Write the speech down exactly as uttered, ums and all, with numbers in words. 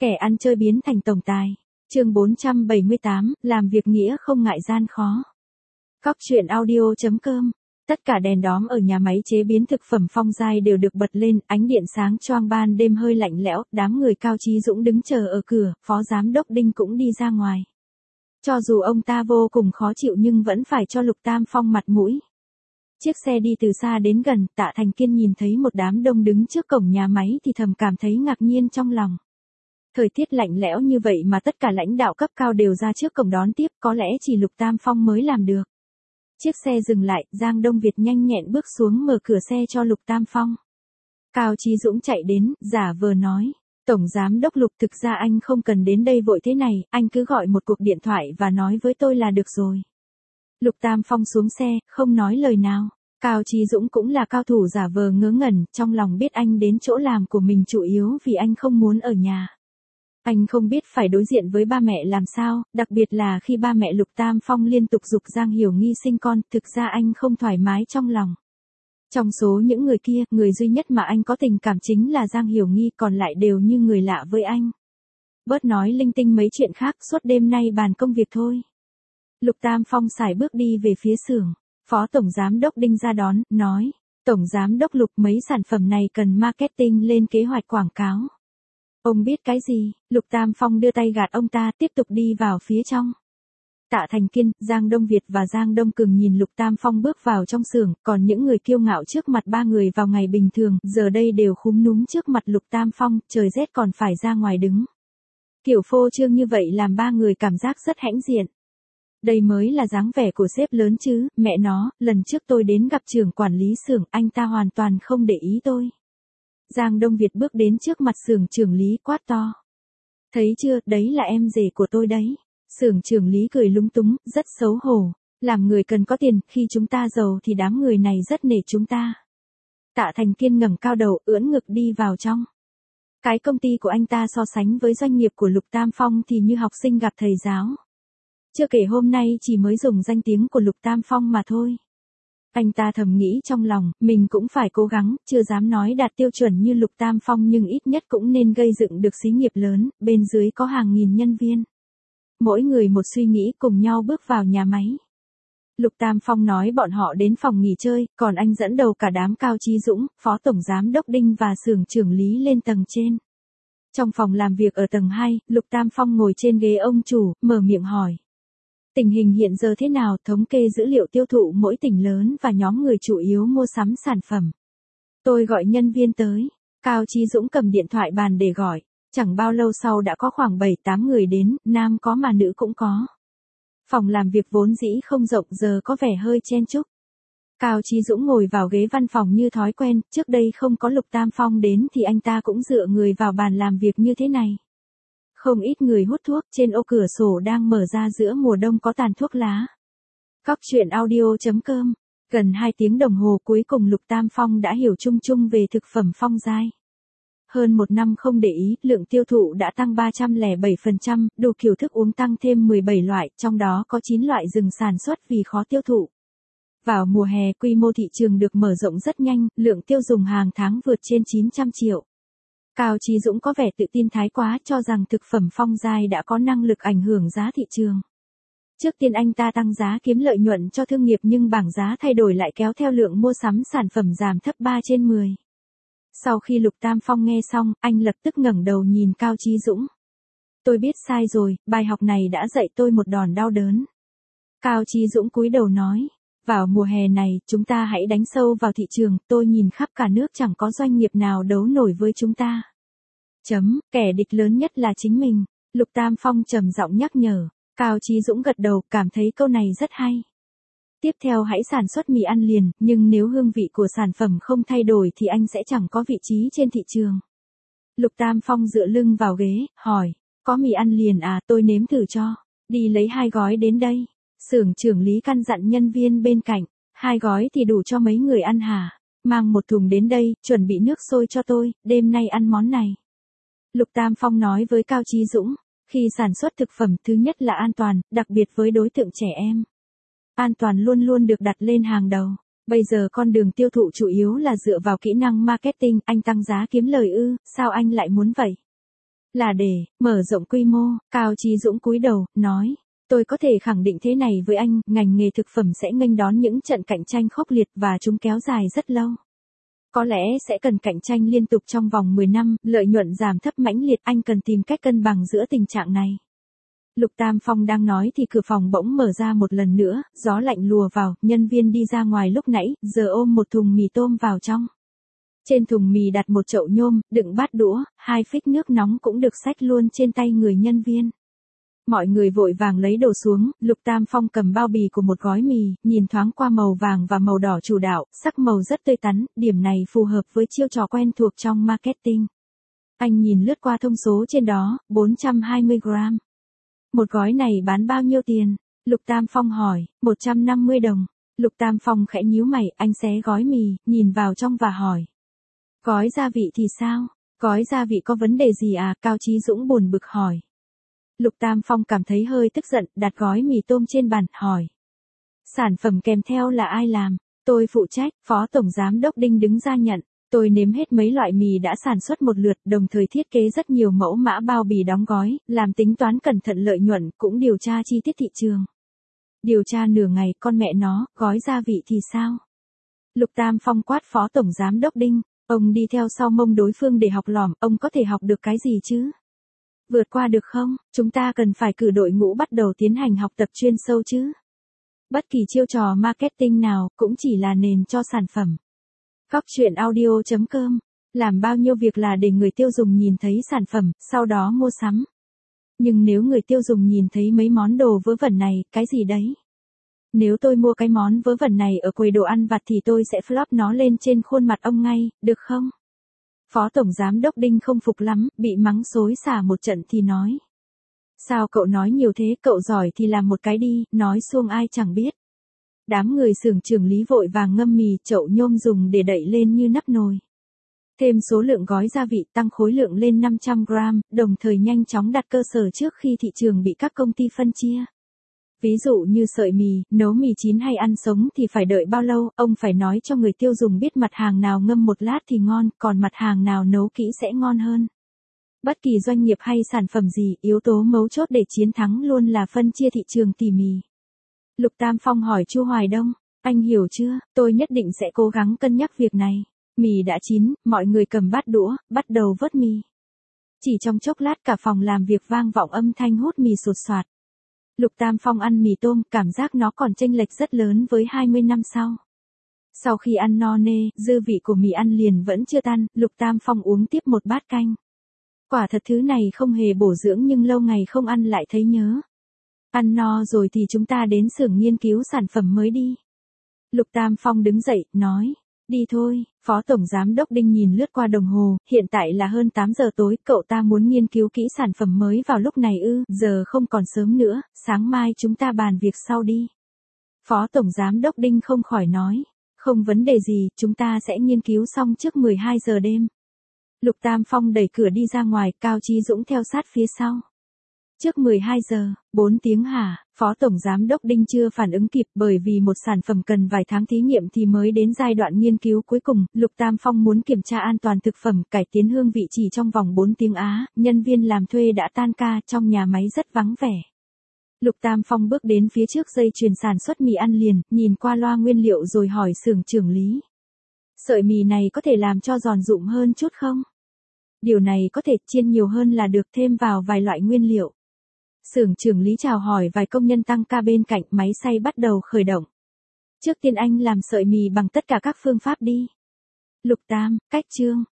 Kẻ ăn chơi biến thành tổng tài. Chương bốn trăm bảy mươi tám, làm việc nghĩa không ngại gian khó. Cóc truyện audio chấm com. Tất cả đèn đóm ở nhà máy chế biến thực phẩm Phong Giai đều được bật lên, ánh điện sáng choang, ban đêm hơi lạnh lẽo, đám người Cao Chí Dũng đứng chờ ở cửa, phó giám đốc Đinh cũng đi ra ngoài. Cho dù ông ta vô cùng khó chịu nhưng vẫn phải cho Lục Tam Phong mặt mũi. Chiếc xe đi từ xa đến gần, Tạ Thành Kiên nhìn thấy một đám đông đứng trước cổng nhà máy thì thầm cảm thấy ngạc nhiên trong lòng. Thời tiết lạnh lẽo như vậy mà tất cả lãnh đạo cấp cao đều ra trước cổng đón tiếp, có lẽ chỉ Lục Tam Phong mới làm được. Chiếc xe dừng lại, Giang Đông Việt nhanh nhẹn bước xuống mở cửa xe cho Lục Tam Phong. Cao Chí Dũng chạy đến, giả vờ nói, Tổng Giám đốc Lục, thực ra anh không cần đến đây vội thế này, anh cứ gọi một cuộc điện thoại và nói với tôi là được rồi. Lục Tam Phong xuống xe, không nói lời nào. Cao Chí Dũng cũng là cao thủ giả vờ ngớ ngẩn, trong lòng biết anh đến chỗ làm của mình chủ yếu vì anh không muốn ở nhà. Anh không biết phải đối diện với ba mẹ làm sao, đặc biệt là khi ba mẹ Lục Tam Phong liên tục giục Giang Hiểu Nghi sinh con, thực ra anh không thoải mái trong lòng. Trong số những người kia, người duy nhất mà anh có tình cảm chính là Giang Hiểu Nghi, còn lại đều như người lạ với anh. Bớt nói linh tinh mấy chuyện khác, suốt đêm nay bàn công việc thôi. Lục Tam Phong sải bước đi về phía xưởng, Phó Tổng Giám đốc Đinh ra đón, nói, Tổng Giám đốc Lục, mấy sản phẩm này cần marketing lên kế hoạch quảng cáo. Ông biết cái gì? Lục Tam Phong đưa tay gạt ông ta, tiếp tục đi vào phía trong. Tạ Thành Kiên, Giang Đông Việt và Giang Đông Cường nhìn Lục Tam Phong bước vào trong xưởng, còn những người kiêu ngạo trước mặt ba người vào ngày bình thường, giờ đây đều khúm núm trước mặt Lục Tam Phong, trời rét còn phải ra ngoài đứng. Kiểu phô trương như vậy làm ba người cảm giác rất hãnh diện. Đây mới là dáng vẻ của sếp lớn chứ, mẹ nó, lần trước tôi đến gặp trưởng quản lý xưởng, anh ta hoàn toàn không để ý tôi. Giang Đông Việt bước đến trước mặt xưởng trưởng lý quát to. Thấy chưa, đấy là em rể của tôi đấy. Xưởng trưởng lý cười lúng túng, rất xấu hổ. Làm người cần có tiền, khi chúng ta giàu thì đám người này rất nể chúng ta. Tạ Thành Kiên ngẩng cao đầu, ưỡn ngực đi vào trong. Cái công ty của anh ta so sánh với doanh nghiệp của Lục Tam Phong thì như học sinh gặp thầy giáo. Chưa kể hôm nay chỉ mới dùng danh tiếng của Lục Tam Phong mà thôi. Anh ta thầm nghĩ trong lòng, mình cũng phải cố gắng, chưa dám nói đạt tiêu chuẩn như Lục Tam Phong nhưng ít nhất cũng nên gây dựng được xí nghiệp lớn, bên dưới có hàng nghìn nhân viên. Mỗi người một suy nghĩ, cùng nhau bước vào nhà máy. Lục Tam Phong nói bọn họ đến phòng nghỉ chơi, còn anh dẫn đầu cả đám Cao Chí Dũng, Phó Tổng Giám đốc Đinh và xưởng trưởng lý lên tầng trên. Trong phòng làm việc ở tầng hai, Lục Tam Phong ngồi trên ghế ông chủ, mở miệng hỏi. Tình hình hiện giờ thế nào, thống kê dữ liệu tiêu thụ mỗi tỉnh lớn và nhóm người chủ yếu mua sắm sản phẩm. Tôi gọi nhân viên tới. Cao Chí Dũng cầm điện thoại bàn để gọi. Chẳng bao lâu sau đã có khoảng bảy tám người đến, nam có mà nữ cũng có. Phòng làm việc vốn dĩ không rộng giờ có vẻ hơi chen chúc. Cao Chí Dũng ngồi vào ghế văn phòng như thói quen, trước đây không có Lục Tam Phong đến thì anh ta cũng dựa người vào bàn làm việc như thế này. Không ít người hút thuốc, trên ô cửa sổ đang mở ra giữa mùa đông có tàn thuốc lá. Cóc truyện audio chấm com. Gần hai tiếng đồng hồ cuối cùng Lục Tam Phong đã hiểu chung chung về thực phẩm Phong Giai. Hơn một năm không để ý, lượng tiêu thụ đã tăng ba trăm lẻ bảy phần trăm, đủ kiểu thức uống tăng thêm mười bảy loại, trong đó có chín loại dừng sản xuất vì khó tiêu thụ. Vào mùa hè, quy mô thị trường được mở rộng rất nhanh, lượng tiêu dùng hàng tháng vượt trên chín trăm triệu. Cao Chí Dũng có vẻ tự tin thái quá, cho rằng thực phẩm Phong Giai đã có năng lực ảnh hưởng giá thị trường. Trước tiên anh ta tăng giá kiếm lợi nhuận cho thương nghiệp nhưng bảng giá thay đổi lại kéo theo lượng mua sắm sản phẩm giảm thấp ba trên mười. Sau khi Lục Tam Phong nghe xong, anh lập tức ngẩng đầu nhìn Cao Chí Dũng. Tôi biết sai rồi, bài học này đã dạy tôi một đòn đau đớn. Cao Chí Dũng cúi đầu nói. Vào mùa hè này, chúng ta hãy đánh sâu vào thị trường, tôi nhìn khắp cả nước chẳng có doanh nghiệp nào đấu nổi với chúng ta. Chấm, kẻ địch lớn nhất là chính mình. Lục Tam Phong trầm giọng nhắc nhở. Cao Chí Dũng gật đầu, cảm thấy câu này rất hay. Tiếp theo hãy sản xuất mì ăn liền, nhưng nếu hương vị của sản phẩm không thay đổi thì anh sẽ chẳng có vị trí trên thị trường. Lục Tam Phong dựa lưng vào ghế, hỏi, có mì ăn liền à, tôi nếm thử cho. Đi lấy hai gói đến đây. Xưởng trưởng lý căn dặn nhân viên bên cạnh, hai gói thì đủ cho mấy người ăn hả? Mang một thùng đến đây, chuẩn bị nước sôi cho tôi, đêm nay ăn món này. Lục Tam Phong nói với Cao Chí Dũng, khi sản xuất thực phẩm thứ nhất là an toàn, đặc biệt với đối tượng trẻ em. An toàn luôn luôn được đặt lên hàng đầu. Bây giờ con đường tiêu thụ chủ yếu là dựa vào kỹ năng marketing, anh tăng giá kiếm lời ư, sao anh lại muốn vậy? Là để mở rộng quy mô, Cao Chí Dũng cúi đầu, nói. Tôi có thể khẳng định thế này với anh, ngành nghề thực phẩm sẽ nghênh đón những trận cạnh tranh khốc liệt và chúng kéo dài rất lâu. Có lẽ sẽ cần cạnh tranh liên tục trong vòng mười năm, lợi nhuận giảm thấp mãnh liệt, anh cần tìm cách cân bằng giữa tình trạng này. Lục Tam Phong đang nói thì cửa phòng bỗng mở ra một lần nữa, gió lạnh lùa vào, nhân viên đi ra ngoài lúc nãy, giờ ôm một thùng mì tôm vào trong. Trên thùng mì đặt một chậu nhôm, đựng bát đũa, hai phích nước nóng cũng được xách luôn trên tay người nhân viên. Mọi người vội vàng lấy đồ xuống, Lục Tam Phong cầm bao bì của một gói mì, nhìn thoáng qua màu vàng và màu đỏ chủ đạo, sắc màu rất tươi tắn, điểm này phù hợp với chiêu trò quen thuộc trong marketing. Anh nhìn lướt qua thông số trên đó, bốn trăm hai mươi gram. Một gói này bán bao nhiêu tiền? Lục Tam Phong hỏi, một trăm năm mươi đồng. Lục Tam Phong khẽ nhíu mày, anh xé gói mì, nhìn vào trong và hỏi. Gói gia vị thì sao? Gói gia vị có vấn đề gì à? Cao Chí Dũng buồn bực hỏi. Lục Tam Phong cảm thấy hơi tức giận, đặt gói mì tôm trên bàn, hỏi. Sản phẩm kèm theo là ai làm? Tôi phụ trách, Phó Tổng Giám đốc Đinh đứng ra nhận. Tôi nếm hết mấy loại mì đã sản xuất một lượt, đồng thời thiết kế rất nhiều mẫu mã bao bì đóng gói, làm tính toán cẩn thận lợi nhuận, cũng điều tra chi tiết thị trường. Điều tra nửa ngày, con mẹ nó, gói gia vị thì sao? Lục Tam Phong quát Phó Tổng Giám đốc Đinh, ông đi theo sau mông đối phương để học lỏm, ông có thể học được cái gì chứ? Vượt qua được không? Chúng ta cần phải cử đội ngũ bắt đầu tiến hành học tập chuyên sâu chứ. Bất kỳ chiêu trò marketing nào cũng chỉ là nền cho sản phẩm. Cóc truyện audio chấm com. Làm bao nhiêu việc là để người tiêu dùng nhìn thấy sản phẩm, sau đó mua sắm. Nhưng nếu người tiêu dùng nhìn thấy mấy món đồ vớ vẩn này, cái gì đấy? Nếu tôi mua cái món vớ vẩn này ở quầy đồ ăn vặt thì tôi sẽ flop nó lên trên khuôn mặt ông ngay, được không? Phó Tổng Giám đốc Đinh không phục lắm, bị mắng xối xả một trận thì nói. Sao cậu nói nhiều thế, cậu giỏi thì làm một cái đi, nói xuông ai chẳng biết. Đám người xưởng trưởng Lý vội vàng ngâm mì, chậu nhôm dùng để đậy lên như nắp nồi. Thêm số lượng gói gia vị, tăng khối lượng lên năm trăm gram, đồng thời nhanh chóng đặt cơ sở trước khi thị trường bị các công ty phân chia. Ví dụ như sợi mì, nấu mì chín hay ăn sống thì phải đợi bao lâu, ông phải nói cho người tiêu dùng biết mặt hàng nào ngâm một lát thì ngon, còn mặt hàng nào nấu kỹ sẽ ngon hơn. Bất kỳ doanh nghiệp hay sản phẩm gì, yếu tố mấu chốt để chiến thắng luôn là phân chia thị trường tỉ mỉ. Lục Tam Phong hỏi Chu Hoài Đông, anh hiểu chưa, tôi nhất định sẽ cố gắng cân nhắc việc này. Mì đã chín, mọi người cầm bát đũa, bắt đầu vớt mì. Chỉ trong chốc lát cả phòng làm việc vang vọng âm thanh hút mì sột soạt. Lục Tam Phong ăn mì tôm, cảm giác nó còn chênh lệch rất lớn với hai mươi năm sau. Sau khi ăn no nê, dư vị của mì ăn liền vẫn chưa tan, Lục Tam Phong uống tiếp một bát canh. Quả thật thứ này không hề bổ dưỡng nhưng lâu ngày không ăn lại thấy nhớ. Ăn no rồi thì chúng ta đến xưởng nghiên cứu sản phẩm mới đi. Lục Tam Phong đứng dậy, nói. Đi thôi, Phó Tổng Giám đốc Đinh nhìn lướt qua đồng hồ, hiện tại là hơn tám giờ tối, cậu ta muốn nghiên cứu kỹ sản phẩm mới vào lúc này ư, giờ không còn sớm nữa, sáng mai chúng ta bàn việc sau đi. Phó Tổng Giám đốc Đinh không khỏi nói, không vấn đề gì, chúng ta sẽ nghiên cứu xong trước mười hai giờ đêm. Lục Tam Phong đẩy cửa đi ra ngoài, Cao Chí Dũng theo sát phía sau. Trước mười hai giờ, bốn tiếng hả? Phó Tổng Giám đốc Đinh chưa phản ứng kịp bởi vì một sản phẩm cần vài tháng thí nghiệm thì mới đến giai đoạn nghiên cứu cuối cùng. Lục Tam Phong muốn kiểm tra an toàn thực phẩm, cải tiến hương vị chỉ trong vòng bốn tiếng á, nhân viên làm thuê đã tan ca, trong nhà máy rất vắng vẻ. Lục Tam Phong bước đến phía trước dây chuyền sản xuất mì ăn liền, nhìn qua loa nguyên liệu rồi hỏi xưởng trưởng Lý. Sợi mì này có thể làm cho giòn rụm hơn chút không? Điều này có thể, chiên nhiều hơn là được, thêm vào vài loại nguyên liệu. Xưởng trưởng Lý chào hỏi vài công nhân tăng ca bên cạnh, máy xay bắt đầu khởi động. Trước tiên anh làm sợi mì bằng tất cả các phương pháp đi. Lục Tam, cách chương.